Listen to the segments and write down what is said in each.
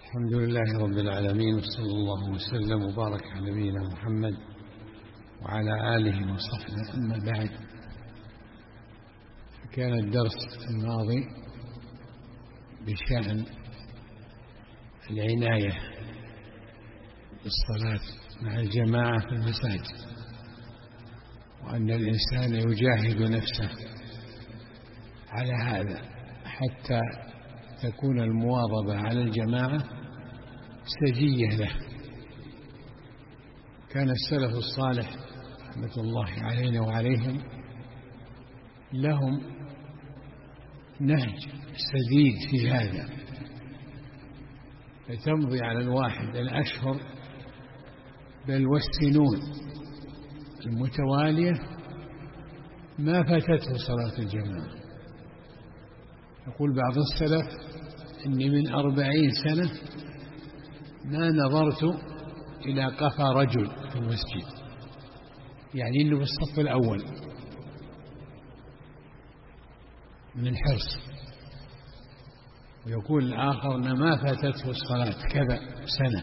الحمد لله رب العالمين، وصلى الله وسلم وبارك على نبينا محمد وعلى آله وصحبه. أما بعد، كان الدرس الماضي بشأن العناية بالصلاة مع الجماعة في المساجد، وأن الإنسان يجاهد نفسه على هذا حتى تكون المواظبة على الجماعة سجية له. كان السلف الصالح رحمة الله علينا وعليهم لهم نهج سديد في هذا، فتمضي على الواحد الأشهر بل والسنون المتوالية ما فاتته صلاة الجماعة. يقول بعض السلف: إني من 40 سنة ما نظرت إلى قفا رجل في المسجد، يعني إنه بالصف الأول من الحرص. ويقول الآخر: أن ما فاتته الصلاة كذا سنة،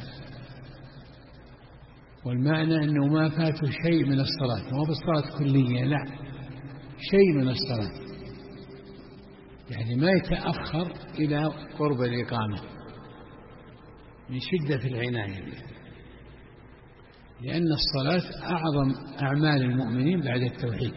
والمعنى أنه ما فاته شيء من الصلاة، مو بالصلاة كلية، لا، شيء من الصلاة، يعني ما يتأخر إلى قرب الإقامة من شدة العناية به، لأن الصلاة أعظم أعمال المؤمنين بعد التوحيد،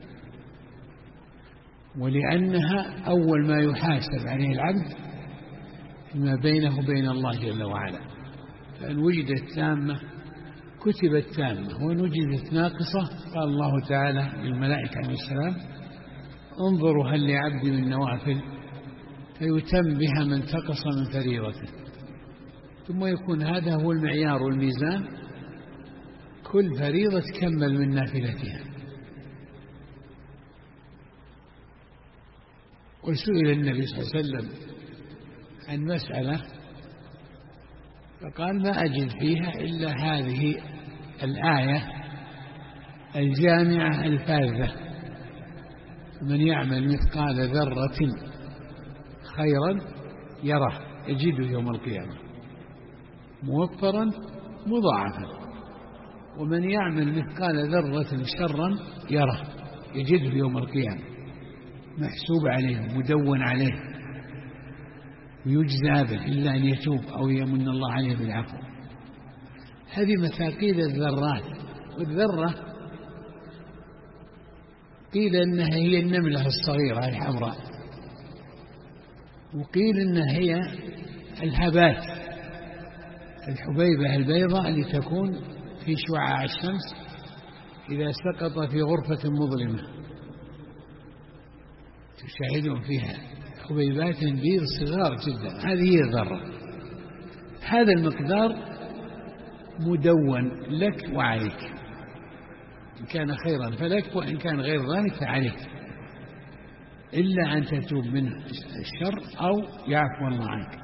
ولأنها أول ما يحاسب عليه العبد فيما بينه وبين الله جل وعلا. فإن وجدت تامة كتبت تامة، وإن وجدت ناقصة قال الله تعالى للملائكة عليه السلام: انظروا هل لعبدي من نوافل فيتم بها من تقص من فريضته. ثم يكون هذا هو المعيار والميزان، كل فريضة تكمل من نافلتها. وسئل النبي صلى الله عليه وسلم عن مسألة فقال: ما أجد فيها إلا هذه الآية الجامعة الفاذة: من يعمل مثقال ذرة خيرا يره يجده يوم القيامة موفرا مضاعفا، ومن يعمل مثقال ذرة شرا يره يجده يوم القيامة محسوب عليه مدون عليه ويجزى به إلا أن يتوب أو يمن الله عليه بالعفو. هذه مثاقيل الذرات. والذرة قيل إنها هي النملة الصغيرة الحمراء، وقيل إنها هي الهبات الحبيبة البيضاء اللي تكون في شعاع الشمس إذا سقط في غرفة مظلمة تشاهدون فيها حبيبات بيض صغار جدا. هذه هي الذرة. هذا المقدار مدون لك وعليك، إن كان خيرا فلك، وإن كان غير ذلك فعليك، إلا أن تتوب من الشر أو يعفو الله عنك.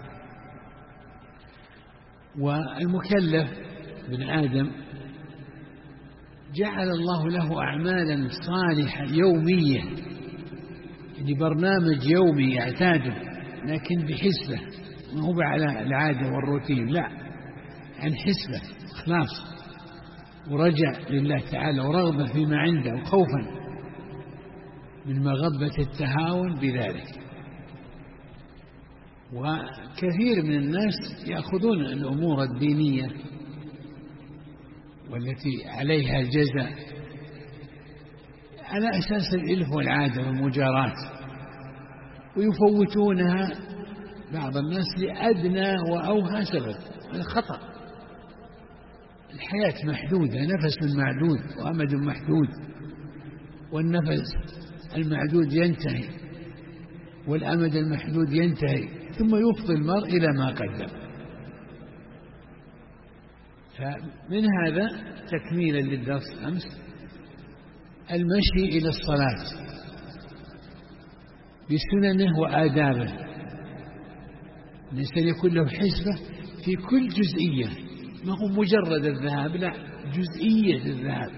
والمكلف بن آدم جعل الله له أعمالا صالحة يومية، يعني برنامج يومي يعتاده، لكن بحسبة، ما هو على العادة والروتين، لا، عن حسبة، إخلاص ورجع لله تعالى ورغبة فيما عنده وخوفا من مغبة التهاون بذلك. وكثير من الناس يأخذون الأمور الدينية والتي عليها الجزاء على أساس الإلف والعادة والمجاراة، ويفوتونها بعض الناس لأدنى وأوهى سبب. هذا خطأ. الحياة محدودة، نفس معدود وأمد محدود، والنفس المعدود ينتهي والأمد المحدود ينتهي، ثم يفضي المرء إلى ما قدم. فمن هذا تكميلا للدرس أمس المشي إلى الصلاة بسننه وآدابه، الإنسان يكون له حسبة في كل جزئية، ما هو مجرد الذهاب، لا، جزئية الذهاب.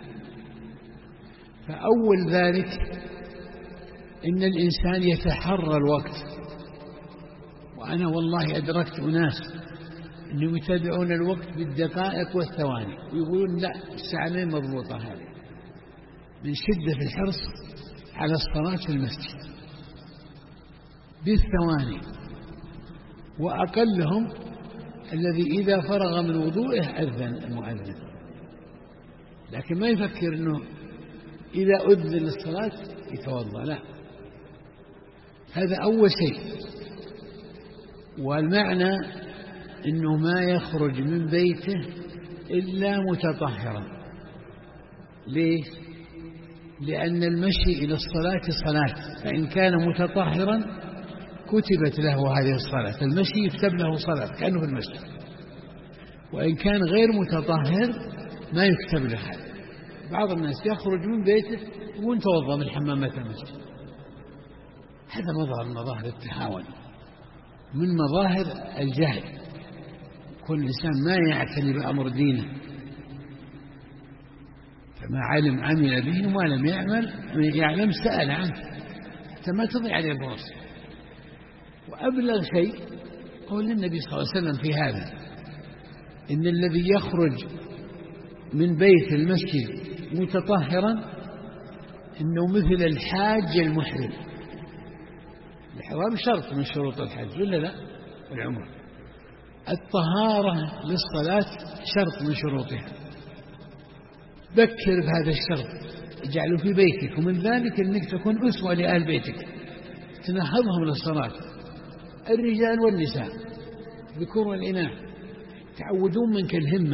فأول ذلك إن الإنسان يتحرى الوقت. وأنا والله أدركت أناس أنهم يتابعون الوقت بالدقائق والثواني ويقولون لا الساعة مضبوطة هذه، من شدة الحرص على الصلاة في المسجد بالثواني. وأقلهم الذي إذا فرغ من وضوئه أذن المؤذن، لكن ما يفكر أنه إذا أذن الصلاة يتوضأ، لا، هذا أول شيء. والمعنى أنه ما يخرج من بيته إلا متطهرا. ليش؟ لأن المشي إلى الصلاة صلاة، فإن كان متطهرا كتبت له هذه الصلاة، المشي يكتب له صلاة كأنه في المسجد، وإن كان غير متطهر ما يكتب له هذا. بعض الناس يخرج من بيته يقول توضأ من حمامات المسجد، هذا مظهر من مظاهر التهاون، من مظاهر الجهل. كل إنسان ما يعتني بأمر دينه، فما علم عمل به وما لم يعلم سأل عنه، حتى ما تضيع عليه الفرص. وأبلغ شيء قول النبي صلى الله عليه وسلم في هذا، إن الذي يخرج من بيت المسجد متطهرا إنه مثل الحاج المحرم. الإحرام شرط من شروط الحج ولا لا؟ العمرة. الطهارة للصلاة شرط من شروطها. بكر بهذا الشرط، اجعله في بيتك، ومن ذلك أنك تكون أسوة لأهل بيتك، تنهضهم للصلاة، الرجال والنساء، الذكور والإناث، تعودون منك الهمة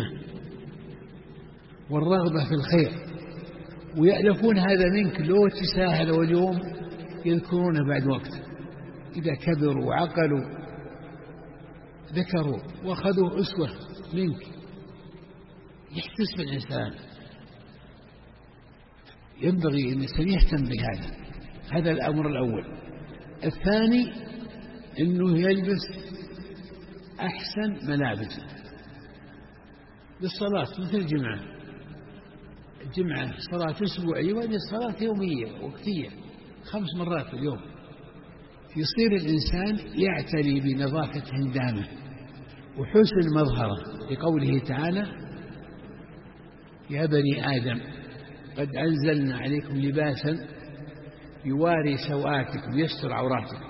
والرغبة في الخير، ويألفون هذا منك. لو تساهل واليوم يذكرونه بعد وقت، إذا كبروا وعقلوا ذكروا وأخذوا أسوة منك. يحتسب الإنسان، ينبغي أن الإنسان يهتم بهذا. هذا الأمر الأول. الثاني أنه يلبس أحسن ملابس للصلاة، مثل الجمعة صلاة أسبوعية، وهذه صلاة يومية وقتية 5 مرات في اليوم. يصير الإنسان يعتني بنظافة هندامه وحسن مظهره، لقوله تعالى: يا بني آدم قد أنزلنا عليكم لباسا يواري سوآتكم يستر عوراتكم،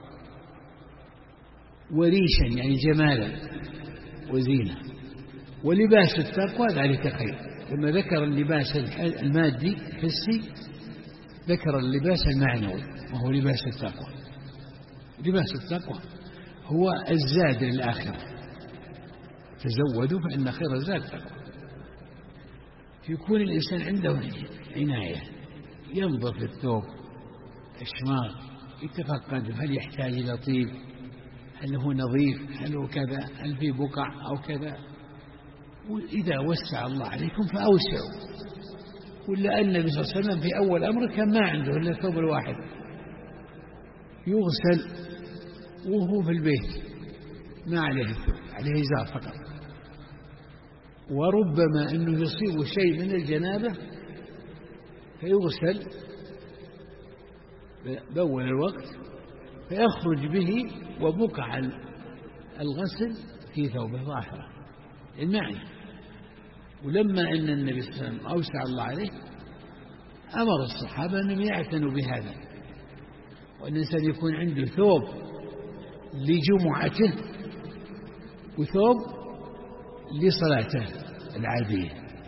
وريشا يعني جمالا وزينة، ولباس التقوى ذلك خير. لما ذكر اللباس المادي الحسي ذكر اللباس المعنوي وهو لباس التقوى. لباس التقوى هو الزاد للآخرة، تزودوا فإن خير الزاد التقوى. يكون الإنسان عنده عناية، ينظر في الثوب الشماغ، يتفقد هل يحتاج إلى طيب، هل هو نظيف، هل هو كذا، هل في بقع أو كذا. وإذا وسع الله عليكم فأوسعوا. ولا النبي صلى الله عليه وسلم في أول أمر كان ما عنده إلا الثوب الواحد، يغسل وهو في البيت ما عليه الثوب، عليه إزار فقط. وربما أنه يصيب شيء من الجنابة فيغسل بأول الوقت فيخرج به وبقع الغسل في ثوبه ظاهرة المعنى. ولما أن النبي صلى الله عليه وسلم أوسع الله عليه أمر الصحابة أنهم يعتنوا بهذا، وأن الإنسان يكون عنده ثوب لجمعته وثوب لصلاته العادية.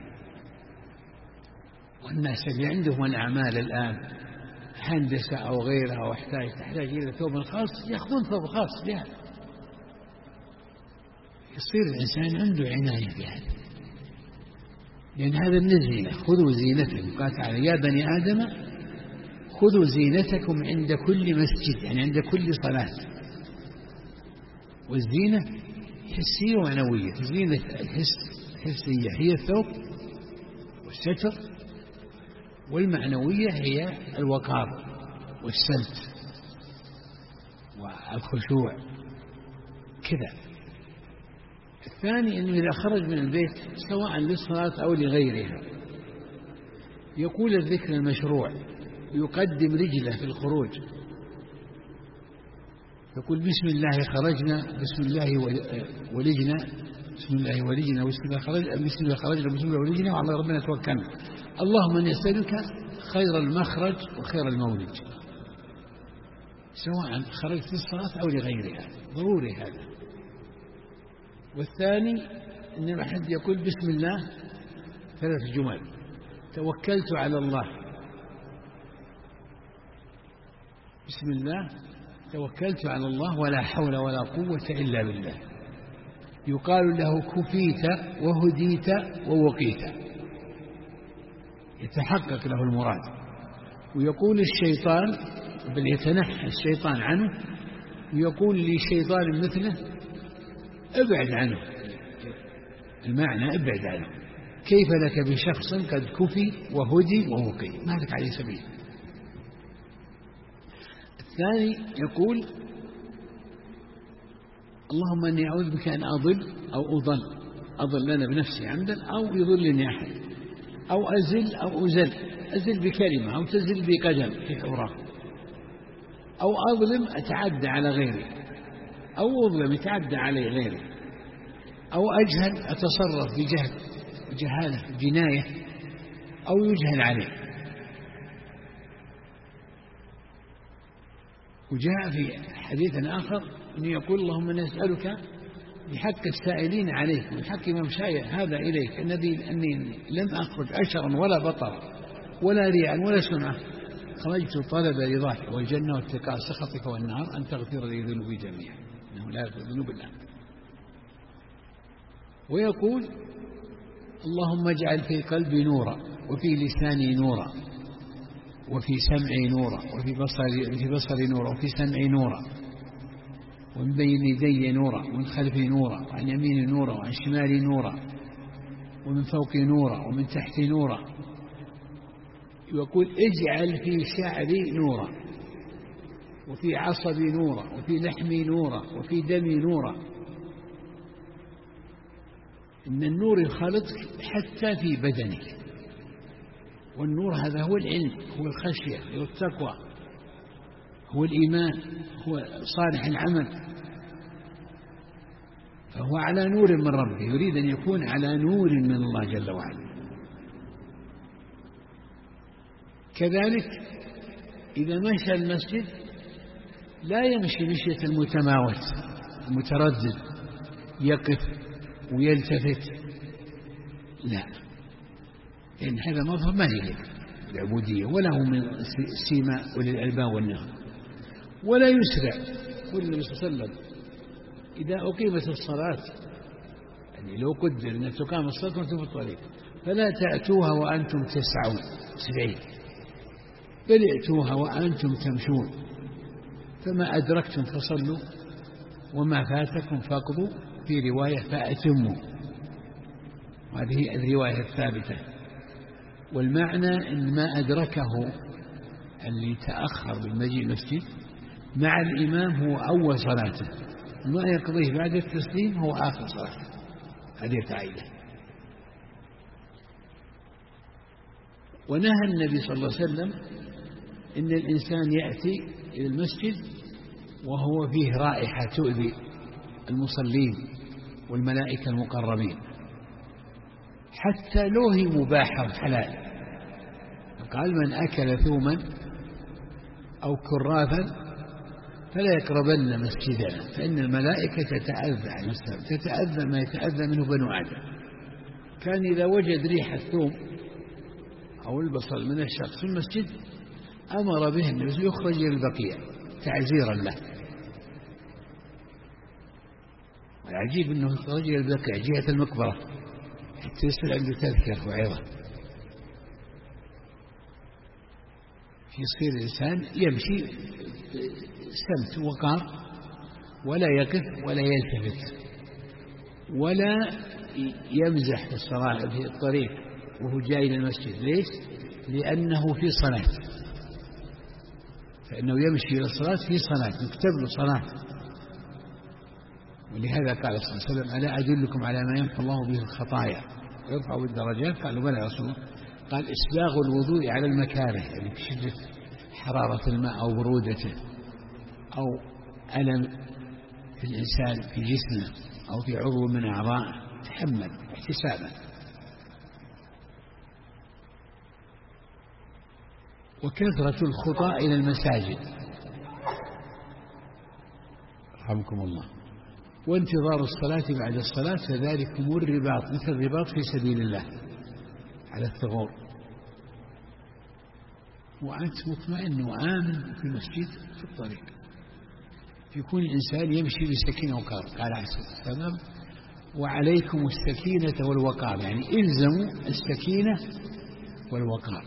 والناس اللي عندهم الأعمال الآن هندسة أو غيرها تحتاج إلى ثوب خاص، يأخذون ثوب خاص لها. يصير الإنسان عنده عناية بهذا، لأن هذا من الزينة. خذوا زينتكم، قال تعالى: يا بني آدم خذوا زينتكم عند كل مسجد، يعني عند كل صلاة. والزينة حسية ومعنوية. الزينة الحسية هي الثوب والستر، والمعنوية هي الوقار والسلت والخشوع كذا. الثاني أنه إذا خرج من البيت سواء للصلاة أو لغيرها يقول الذكر المشروع، يقدم رجله في الخروج، يقول: بسم الله خرجنا، بسم الله ولجنا، بسم الله ولجنا وبسم الله خرجنا بسم الله ولجنا وعلى ربنا توكلنا. اللهم إني أسألك خير المخرج وخير المولج، سواء خرجت في الصلاة أو لغيرها، ضروري هذا. والثاني أن الأحد يقول بسم الله 3 جمل: توكلت على الله، بسم الله توكلت على الله ولا حول ولا قوة إلا بالله، يقال له كفيت وهديت ووقيت، يتحقق له المراد. ويقول الشيطان، بل يتنحى الشيطان عنه، ويقول لشيطان مثله ابعد عنه، المعنى ابعد عنه، كيف لك بشخص قد كفي وهدي ووقي، ما لك عليه سبيل. الثاني يقول اللهم أني أعوذ بك أن أضل أو أضل أنا بنفسي عمدا أو يضلني أحد، أو أزل أو أزل بكلمة، أو تزل بقدم في حورة، أو أظلم أتعدى على غيري، أو أظلم يتعدى علي غيري، أو أجهل أتصرف بجهل جهالة جناية، أو يجهل عليه. وجاء في حديث آخر أن يقول اللهم نسألك بحق السائلين عليك وبحق من شاء هذا إليك أني لم أخرج أشرا ولا بطرا ولا رياء ولا سمعة، خرجت طلب رضاك والجنة واتقاء سخطك والنار، أن تغفر لي ذنوبي جميعا، إنه لا يغفر ذنوب الله. ويقول اللهم اجعل في قلبي نورا وفي لساني نورا وفي سمعي نورا وفي بصري نورا وفي سمعي نورا ومن بين يدي نورا ومن خلفي نورا وعن يميني نورا وعن شمالي نورا ومن فوقي نورا ومن تحتي نورا. يقول اجعل في شعري نورا وفي عصبي نورا وفي لحمي نورا وفي دمي نورا. إن النور يخالطك حتى في بدنك، والنور هذا هو العلم، هو الخشية، هو التقوى، هو الإيمان، هو صالح العمل، فهو على نور من ربه، يريد أن يكون على نور من الله جل وعلا. كذلك إذا مشى المسجد لا يمشي مشية المتماوت المتردد يقف ويلتفت، لا، لأن هذا مظهر ما يليق العبودية ولا هو من سيما أولي الألباب والنهى. ولا يسرع. قل النبي صلى الله عليه وسلم إذا أقيمت الصلاة، يعني لو قدر أن تقام الصلاة وأنتم في الطريق فلا تأتوها وأنتم تسعون سرعين، بل ائتوها وأنتم تمشون، فما أدركتم فصلوا وما فاتكم فاقضوا، في رواية فأتموا، وهذه الرواية الثابتة. والمعنى أن ما أدركه اللي تأخر بالمجيء المسجد مع الإمام هو أول صلاته، ما يقضيه بعد التسليم هو آخر صلاته، هذه قاعدة. ونهى النبي صلى الله عليه وسلم إن الإنسان يأتي إلى المسجد وهو فيه رائحة تؤذي المصلين والملائكة المقربين، حتى لو هي مباحة وحلال. قال من أكل ثوما أو كرافا فلا يقربن مسجدنا، فإن الملائكة تتأذى عن السلام، تتأذى ما يتأذى منه بنو آدم. كان إذا وجد ريح الثوم أو البصل من الشخص في المسجد أمر به النبي يخرج إلى البقيع تعزيرا له. والعجيب أنه يخرج إلى البقيع جهة المقبرة حتى يصير عنده تذكر وعظة، يصير الإنسان يمشي سمت وقار، ولا يقف ولا يلتفت ولا يمزح في الصلاة في الطريق وهو جاي إلى المسجد. ليش؟ لأنه في صلاة، فإنه يمشي إلى الصلاة في صلاة يكتب له صلاة. ولهذا قال صلى الله عليه وسلم ألا أدلكم على ما يمحو الله به الخطايا ويرفع بالدرجات؟ قالوا بلى يا رسول الله. قال إسباغ الوضوء على المكاره، يعني بشدة حرارة الماء أو برودته أو ألم في الإنسان في جسمه أو في عضو من أعضائه تحمل احتسابا. وكثرة الخطى إلى المساجد رحمكم الله، وانتظار الصلاة بعد الصلاة، فذلكم الرباط، مثل الرباط في سبيل الله على الثغور، وأنت مطمئن وآمن في المسجد في الطريق. يكون الإنسان يمشي بسكينة ووقار، قال عليه الصلاة والسلام: وعليكم السكينة والوقار، يعني إلزموا السكينة والوقار.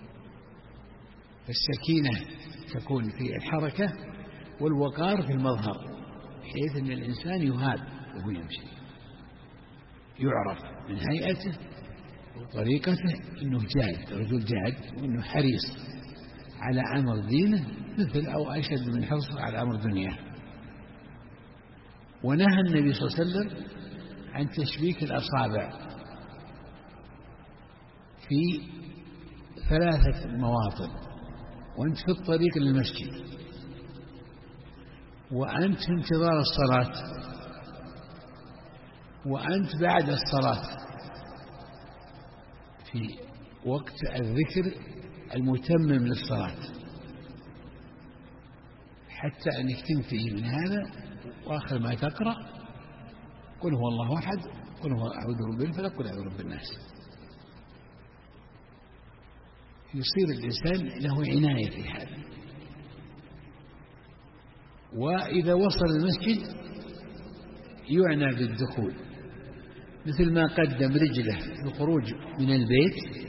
السكينة تكون في الحركة والوقار في المظهر، بحيث أن الإنسان يهاب وهو يمشي، يعرف من هيئته وطريقته أنه جاد، رجل جاد، وأنه حريص على أمر دينه مثل أو أشد من حرصه على أمر دنياه. ونهى النبي صلى الله عليه وسلم عن تشبيك الأصابع في 3 مواطن: وأنت في الطريق للمسجد، وأنت في انتظار الصلاة، وأنت بعد الصلاة في وقت الذكر المتمم للصلاة، حتى أنك تنتهي من هذا وآخر ما تقرأ: قل هو الله أحد، قل هو أعوذ برب الفلق، قل أعوذ برب الناس. يصير الإنسان له عناية في هذا. وإذا وصل المسجد يعنى بالدخول، مثل ما قدم رجله في الخروج من البيت،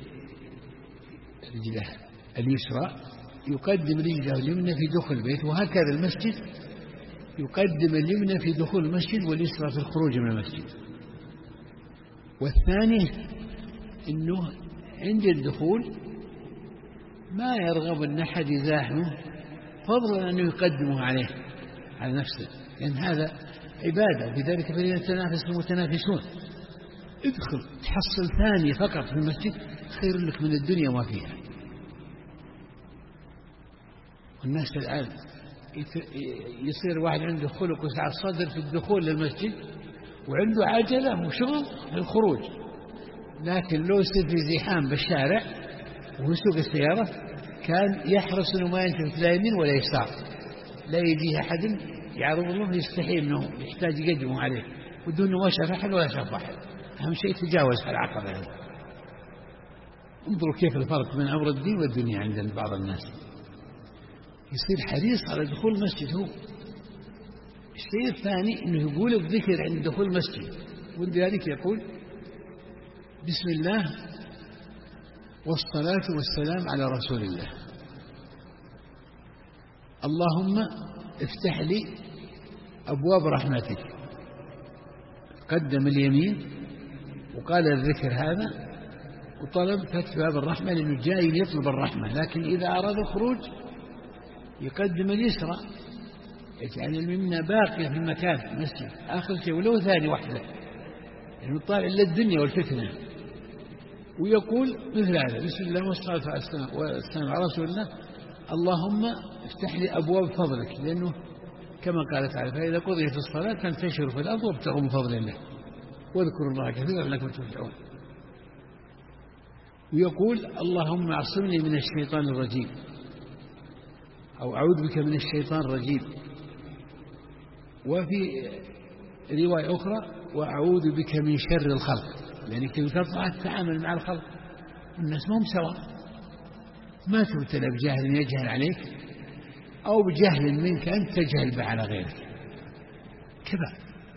رجله اليسرى، يقدم رجله اليمنى في دخول البيت، وهكذا المسجد يقدم اليمنى في دخول المسجد واليسرى في الخروج من المسجد. والثاني أنه عند الدخول ما يرغب أن أحد يزاحمه، فضلا أنه يقدمه عليه على نفسه، لأن هذا عبادة، وبذلك فليتنافس المتنافسون. ادخل تحصل ثانية فقط في المسجد خير لك من الدنيا وما فيها. والناس الآن يصير واحد عنده خلق وسعة صدر في الدخول للمسجد، وعنده عجلة وشغل في الخروج، لكن لو يصير في زحام بالشارع وهو يسوق السيارة كان يحرص أنه ما ينتبه لا يمين ولا يسار، لا يجيه أحد يعرض له يستحي أنه يحتاج يقدمه عليه، ودونه ما شاف أحد ولا شاف واحد. أهم شيء تجاوز العقبة هذه. انظروا كيف الفرق بين أمر الدين والدنيا عند بعض الناس. يصير حريص على دخول المسجد هو. الشيء الثاني أنه يقول الذكر عند دخول المسجد، ولذلك يقول: بسم الله والصلاة والسلام على رسول الله، اللهم افتح لي أبواب رحمتك. قدم اليمين وقال الذكر هذا وطلب فتح باب الرحمة، لأنه جاي يطلب الرحمة، لكن إذا أراد الخروج يقدم اليسرى، يعني اليمنى باقية في المكان في المسجد آخر شيء ولو ثاني واحدة، لأنه طالع للدنيا والفتنة. ويقول مثل هذا: بسم الله والصلاة والسلام على رسول الله، اللهم افتح لي أبواب فضلك، لأنه كما قال تعالى: فإذا قضيت الصلاة فانتشروا في الأرض وابتغوا من فضل الله واذكروا الله كثيرا لعلكم تفلحون. ويقول: اللهم اعصمني من الشيطان الرجيم، أو أعوذ بك من الشيطان الرجيم. وفي رواية أخرى: وأعوذ بك من شر الخلق، يعني كيف تطلع تتعامل مع الخلق، الناس ما هم سواء، ما تبتلى بجاهل يجهل عليك أو بجهل منك أنت تجهل به على غيرك، كذا.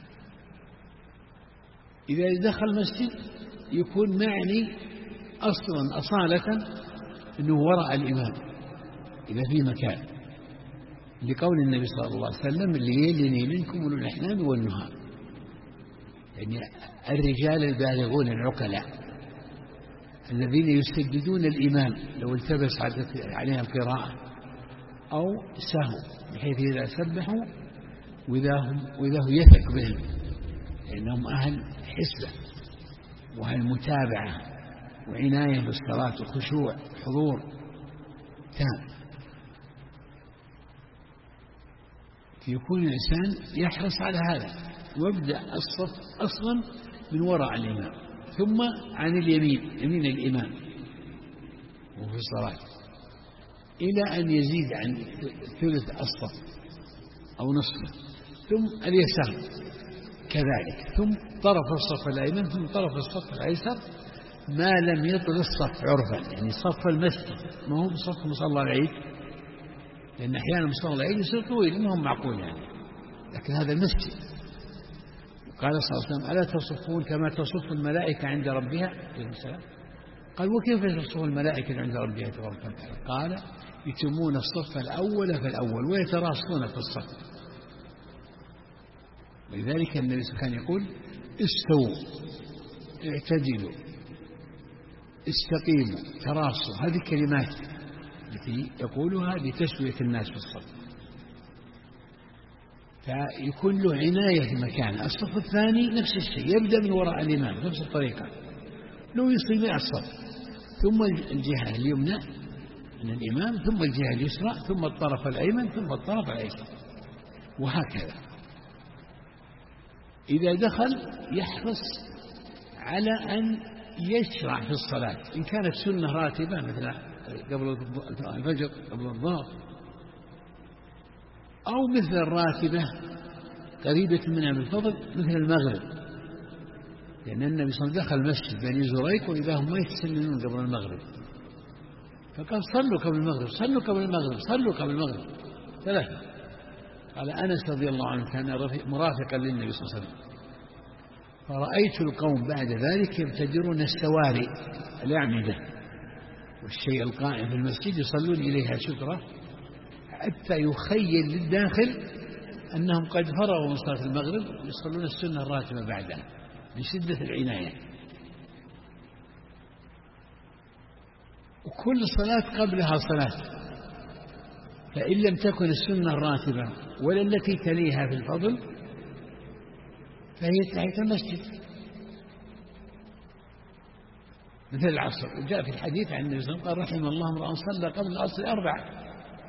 إذا دخل المسجد يكون معني أصلا أصالة أنه وراء الإمام إذا في مكان، لقول النبي صلى الله عليه وسلم: ليلني منكم أولو الأحلام والنهى، يعني الرجال البالغون العقلاء الذين يسددون الإمام لو التبس عليها القراءة أو سهوا، بحيث إذا سبحوا وإذا هو يثق بهم، لأنهم أهل حسبة وأهل متابعة وعناية بالصلاة وخشوع حضور تام. يكون الإنسان يحرص على هذا، ويبدأ الصف أصلا من وراء الإمام، ثم عن اليمين، يمين الإمام وفي الصلاة، إلى أن يزيد عن ثلث الصف أو نصفه، ثم اليسار كذلك، ثم طرف الصف الأيمن، ثم طرف الصف الأيسر، ما لم يطل الصف عرفا، يعني صف المسجد، ما هو صف مصلى العيد، لأن أحيانا مصلى العيد يصير طويل ما هم معقول يعني، لكن هذا المسجد. قال صلى الله عليه وسلم: ألا تصفون كما تصف الملائكة عند ربها؟ قال: وكيف تصف الملائكة عند ربها تبارك وتعالى؟ قال: يتمون الصف الأول فالأول ويتراصون في الصف. ولذلك النبي كان يقول: استووا، اعتدلوا، استقيموا، تراصوا. هذه كلمات التي يقولها لتسوية الناس في الصف، فيكون له عناية في مكانه. الصف الثاني نفس الشيء، يبدأ من وراء الإمام نفس الطريقة، لو يصل مع الصف، ثم الجهة اليمنى من الإمام، ثم الجهة اليسرى، ثم الطرف الأيمن، ثم الطرف الأيسر، وهكذا. إذا دخل يحرص على أن يشرع في الصلاة، إن كانت سنة راتبة مثل قبل الفجر قبل الظهر، أو مثل الراتبة قريبة منها بالفضل مثل المغرب، لأن النبي صلى الله عليه وسلم دخل مسجد بني زريق وإذا هم ما يتسننون قبل المغرب، فقال: صلوا قبل المغرب، صلوا قبل المغرب، صلوا قبل المغرب ثلاثة. قال أنس رضي الله عنه كان مرافقا للنبي صلى الله عليه وسلم، فرأيت القوم بعد ذلك يبتدرون السواري الأعمدة والشيء القائم في المسجد يصلون إليها سترة، حتى يخيل للداخل أنهم قد فرغوا من صلاة المغرب يصلون السنة الراتبة بعدها من شدة العناية. وكل صلاة قبلها صلاة، فإن لم تكن السنة الراتبة ولا التي تليها في الفضل فهي تحية المسجد، مثل العصر. وجاء في الحديث عن النبي صلى الله عليه وسلم: قال: رحم الله امرأ صلى قبل العصر 4.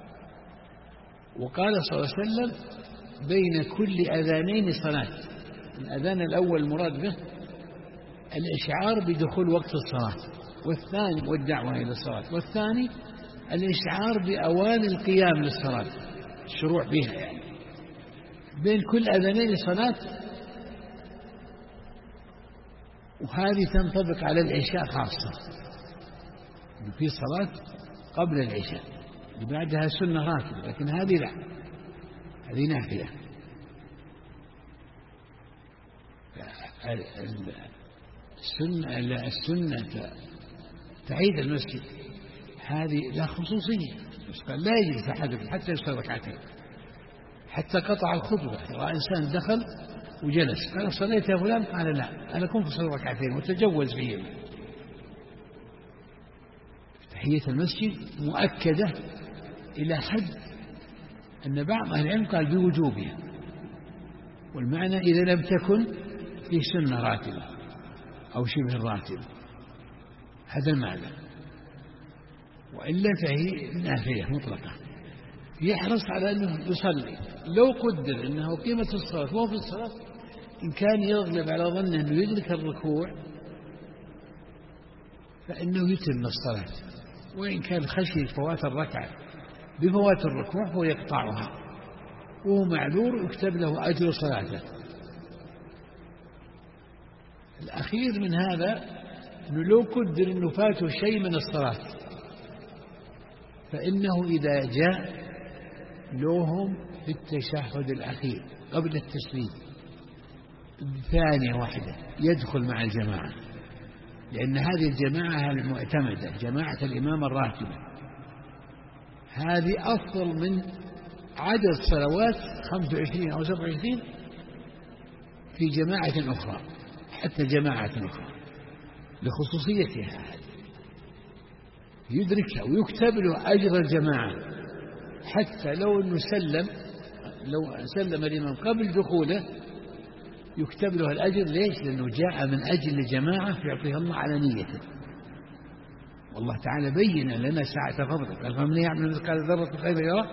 وقال صلى الله عليه وسلم: بين كل أذانين صلاة. الأذان الأول المراد به الإشعار بدخول وقت الصلاة، والثاني والدعوة إلى الصلاة، والثاني الإشعار بأوان القيام للصلاة، الشروع بها يعني. بين كل أذانين صلاة، وهذه تنطبق على العشاء خاصة، في صلاة قبل العشاء اللي بعدها سنة راتبة، لكن هذه لا، هذه نافلة. السنة تحية المسجد هذه لا خصوصية، قال: لا يجلس أحدكم حتى يصلي ركعتين، حتى قطع الخطبة. رأى إنسان دخل وجلس، قال: صليت يا فلان؟ قال: لا، أنا كنت أصلي ركعتين، وتجوز فيهم. تحية المسجد مؤكدة إلى حد أن بعض أهل العلم قال بوجوبها، والمعنى إذا لم تكن في سنة راتبة أو شبه راتبة، هذا المعنى، وإلا فهي نافلة مطلقة. يحرص على أنه يصلي، لو قدر أنه قيمة الصلاة وهو في الصلاة، إن كان يغلب على ظنه أنه يدرك الركوع فإنه يتم الصلاة، وإن كان خشي فوات الركعة بفوات الركوع فهو يقطعها وهو معذور، يكتب له أجر صلاته. الأخير من هذا أنه لو قدر أنه فاته شيء من الصلاة فإنه إذا جاء لهم في التشهد الأخير قبل التسليم ثانية واحدة يدخل مع الجماعة، لأن هذه الجماعة المعتمدة، جماعة الإمام الراتبة، هذه أفضل من عدد صلوات 25 أو 27 في جماعة أخرى، حتى جماعة أخرى، لخصوصيتها هذه يدركها ويكتب له أجر الجماعة، حتى لو أنه سلم الإمام قبل دخوله يكتب له الأجر. ليش؟ لأنه جاء من أجل الجماعة فيعطيها الله على نيته. والله تعالى بين لنا ساعة فضله، قال: فمن يعمل مثقال ذرة خيرا يره،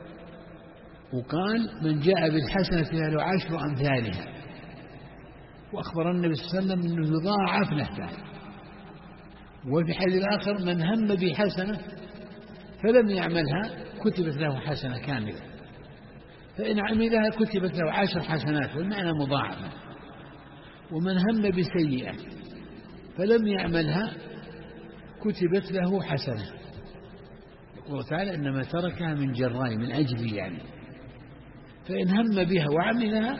وقال: من جاء بالحسنة فله 10 أمثالها. وأخبر النبي صلى الله عليه وسلم أنه يضاعف له ذلك. وفي الحديث الآخر من هم بحسنة فلم يعملها كتبت له حسنة كاملة، فإن عملها كتبت له 10 حسنات، والمعنى مضاعفة. ومن هم بسيئة فلم يعملها كتبت له حسنة. يقول تعالى إنما تركها من جراء، من أجل يعني. فإن هم بها وعملها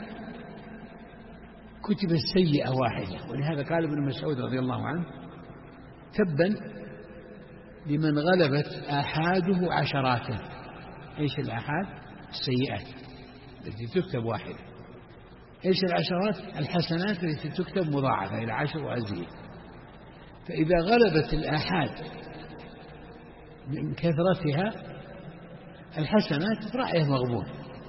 كتبت سيئة واحدة. ولهذا قال ابن مسعود رضي الله عنه: تبا لمن غلبت آحاده عشراته. إيش الآحاد؟ السيئات التي تكتب واحدة. إيش العشرات؟ الحسنات التي تكتب مضاعفة إلى 10 وأزيد. فإذا غلبت الآحاد من كثرتها الحسنات رأيه مغبون.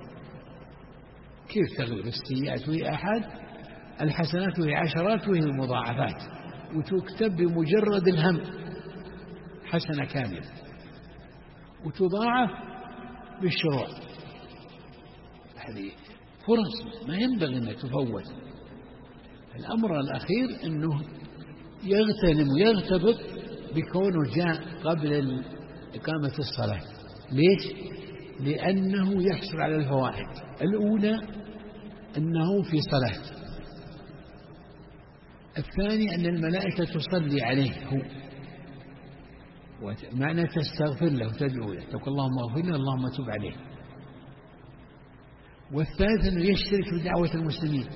كيف تغلب السيئات وهي آحاد؟ الحسنات وهي عشرات وهي المضاعفات، وتكتب بمجرد الهم حسنة كاملة، وتضاعف بالشروع. هذه فرص ما ينبغي أن تفوت. الأمر الأخير أنه يغتنم ويرتبط بكونه جاء قبل إقامة الصلاة. ليش؟ لأنه يحصل على الفوائد. الأولى أنه في صلاة، الثاني أن الملائكة تصلي عليه هو، ومعنى تستغفر له وتدعو له، تقول اللهم اغفر له اللهم تب عليه. والثالث أنه يشترك في دعوة المسلمين.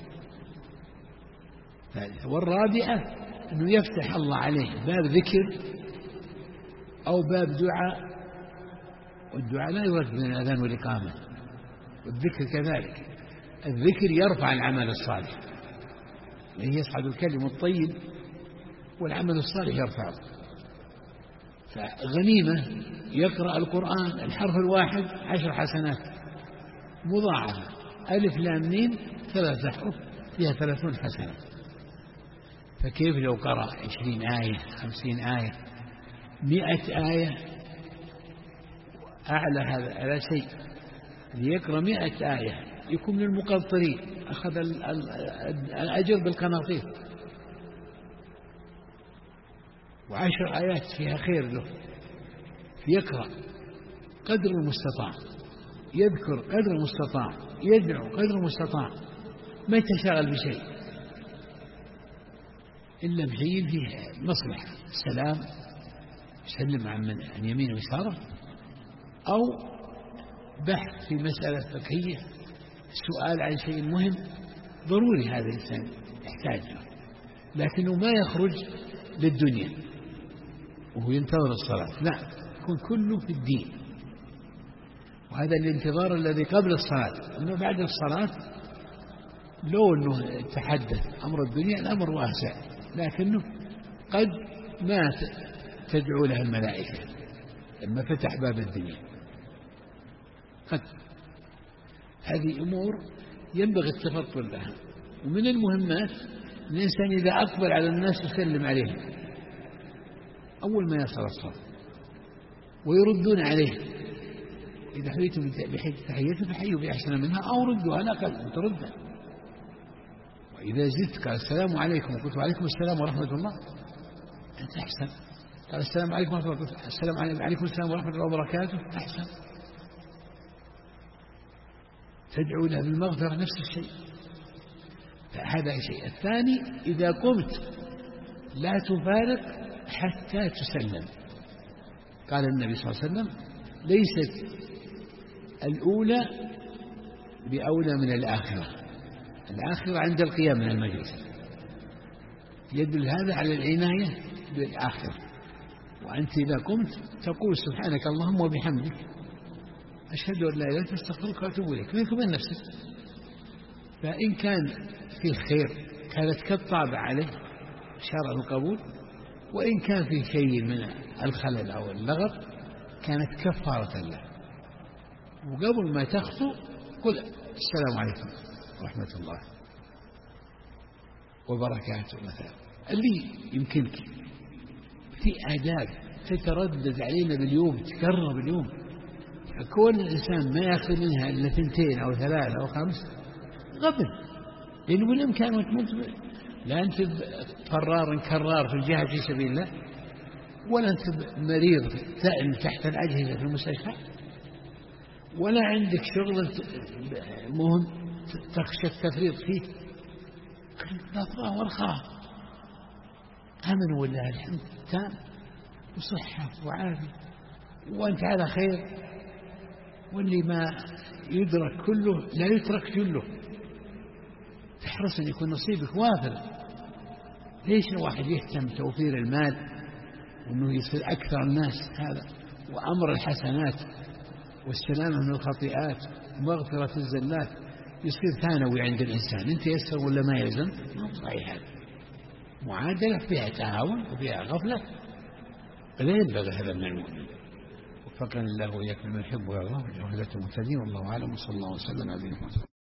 والرابعة أنه يفتح الله عليه باب ذكر أو باب دعاء، والدعاء لا يرد بين الأذان والإقامة، والذكر كذلك. الذكر يرفع العمل الصالح، يعني يصعد الكلم الطيب والعمل الصالح يرفعه. فغنيمة يقرأ القرآن الحرف الواحد 10 حسنات مضاعفة. ألف لام ميم 3 أحرف فيها 30 حسنة. فكيف لو قرأ 20 آية 50 آية 100 آية؟ أعلى هذا على شيء. ليقرأ 100 آية يكون من المقنطرين، أخذ الأجر بالقناطير. و10 آيات فيها خير له، يقرأ قدر المستطاع، يذكر قدر المستطاع، يدعو قدر المستطاع، ما يتشاغل بشيء إلا بشيء فيه مصلحة. السلام، يسلم عن يمينه ويساره، أو بحث في مسألة فقهية، سؤال عن شيء مهم ضروري هذا الإنسان يحتاجه، لكنه ما يخرج للدنيا وهو ينتظر الصلاة، لا، يكون كله في الدين. وهذا الانتظار الذي قبل الصلاة. أنه بعد الصلاة لو أنه تحدث أمر الدنيا الأمر واسع، لكنه قد ما تدعو له الملائكة لما فتح باب الدنيا. قد هذه أمور ينبغي التفطن لها. ومن المهمات الإنسان إذا أقبل على الناس يسلم عليهم أول ما يصل الصلاة، ويردون عليه. إذا حييتم بتحية فحيوا بأحسن منها أو ردوا على الأقل تردها. وإذا زدت قال السلام عليكم وقلت وعليكم السلام ورحمة الله أنت أحسن. قال السلام عليكم ورحمة الله، السلام عليكم السلام ورحمة الله وبركاته، أحسن. تدعو له بالمغفرة نفس الشيء. فهذا شيء. الثاني إذا قمت لا تفارق حتى تسلم. قال النبي صلى الله عليه وسلم ليست الأولى بأولى من الآخرة، الآخرة عند القيام من المجلس. يدل هذا على العناية بالآخرة. وأنت إذا قمت تقول سبحانك اللهم وبحمدك أشهد أن لا إله إلا أنت أستغفرك وأتوب إليك بينك وبين نفسك. فإن كان فيه خير كانت كالطابع عليه شرع القبول، وإن كان فيه شيء من الخلل أو اللغط كانت كفارة له. وقبل ما تخطو قل السلام عليكم ورحمة الله وبركاته مثلا، اللي يمكنك. في آداب تتردد علينا باليوم، تكرر باليوم. كون الإنسان ما يأخذ منها إلا 2 أو 3 أو 5 غبن. لأنه بالإمكان وأنت لا أنت فرار كرار في الجهاد في سبيل الله، ولا أنت مريض تأن تحت الأجهزة في المستشفى، ولا عندك شغل مهم تخشى التفريط فيه. الرخاء والرخاء أمن والله الحمد تام وصحة وعافية وأنت على خير. واللي ما يدرك كله لا يترك جله، تحرص أن يكون نصيبك وافر. ليش الواحد يهتم توفير المال وأنه يصير أكثر الناس هذا، وأمر الحسنات والسلامة من الخطيئات ومغفرة الزلات يصير ثانوي عند الإنسان؟ أنت يسر ولا ما يلزم؟ ما صحيح. هذا معادلة فيها تهاون وفيها غفلة، لا ينبغي هذا من المؤمن. وفقنا الله وإياكم لما يحب ويرضى وجعل المهتدين. والله أعلم، وصلى الله وسلم على نبينا محمد.